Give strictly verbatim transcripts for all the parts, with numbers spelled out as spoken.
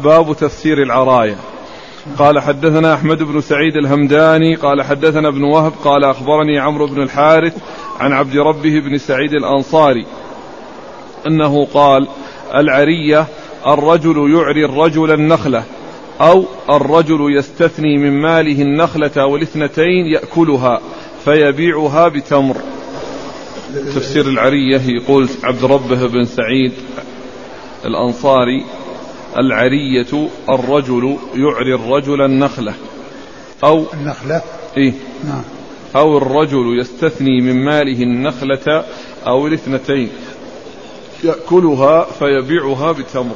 باب تفسير العراية. قال حدثنا أحمد بن سعيد الهمداني قال حدثنا ابن وهب قال أخبرني عمرو بن الحارث عن عبد ربه بن سعيد الأنصاري أنه قال: العرية الرجل يعري الرجل النخلة، أو الرجل يستثني من ماله النخلة والاثنتين يأكلها فيبيعها بتمر. تفسير العرية يقول عبد ربه بن سعيد الأنصاري: العرية الرجل يعري الرجل النخلة، أو النخلة إيه؟ نعم. أو الرجل يستثني من ماله النخلة أو الاثنتين يأكلها فيبيعها بتمر.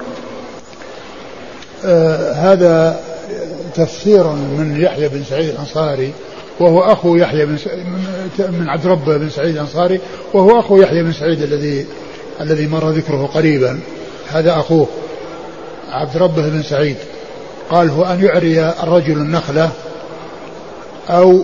آه هذا تفسير من يحيى بن سعيد الأنصاري وهو أخو يحيى بن من عبد ربه بن سعيد الأنصاري وهو أخو يحيى بن سعيد الذي الذي مر ذكره قريبا. هذا أخوه عبد ربه بن سعيد. قال: هو أن يعري الرجل النخلة، أو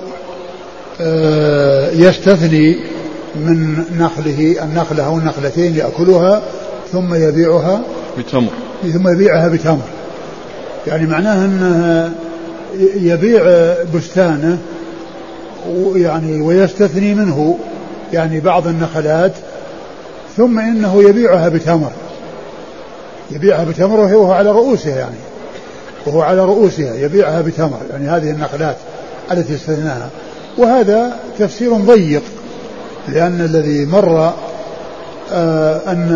يستثني من نخله النخلة أو النخلتين يأكلها ثم يبيعها بتمر ثم يبيعها بتمر. يعني معناه أنه يبيع بستانه يعني ويستثني منه يعني بعض النخلات ثم إنه يبيعها بتمر يبيعها بتمر وهو على رؤوسها يعني وهو على رؤوسها يبيعها بتمر، يعني هذه النخلات التي استثناها. وهذا تفسير ضيق، لأن الذي مر آه أن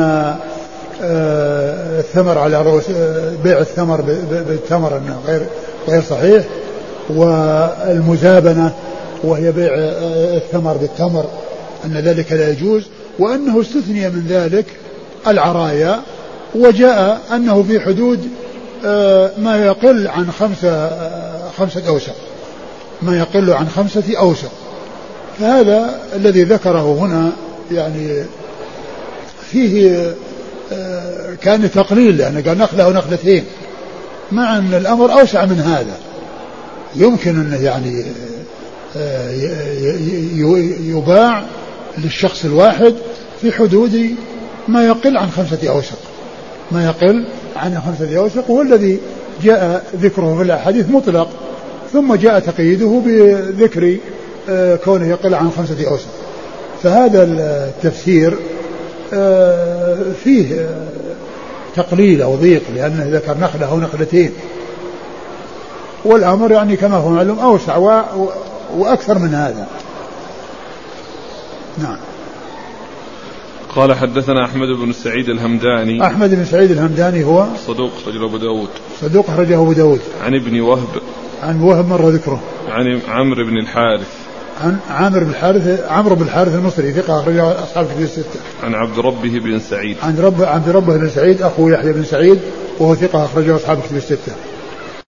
آه الثمر على رؤوس بيع الثمر بالتمر أنه غير غير صحيح، والمزابنة وهي بيع الثمر بالتمر أن ذلك لا يجوز، وأنه استثني من ذلك العرايا، وجاء أنه في حدود ما يقل عن خمسة خمسة أوسق ما يقل عن خمسة أوسق. فهذا الذي ذكره هنا يعني فيه كان تقليل، لأنه قال نخلة ونخلتين، مع أن الأمر أوسع من هذا. يمكن أنه يعني يباع للشخص الواحد في حدود ما يقل عن خمسة أوسق ما يقل عن خمسة أوسق، هو الذي جاء ذكره في الأحاديث مطلق، ثم جاء تقييده بذكر كونه يقل عن خمسة أوسق. فهذا التفسير فيه تقليل أو ضيق، لأنه ذكر نخلة أو نخلتين، والأمر يعني كما هو معلوم أوسع وأكثر من هذا. نعم. قال حدثنا أحمد بن سعيد الهمداني. أحمد بن سعيد الهمداني هو صدوق أخرجه أبو داود صدوق أخرجه أبو داود. عن ابن وهب عن وهب مر ذكره. عن عمرو بن الحارث عن عامر بن الحارث عمرو بن الحارث المصري ثقة أخرجه أصحاب الكتب الستة. عن عبد ربه بن سعيد عن رب عبد ربه بن سعيد أخو يحيى بن سعيد وهو ثقة أخرجه أصحاب الكتب الستة.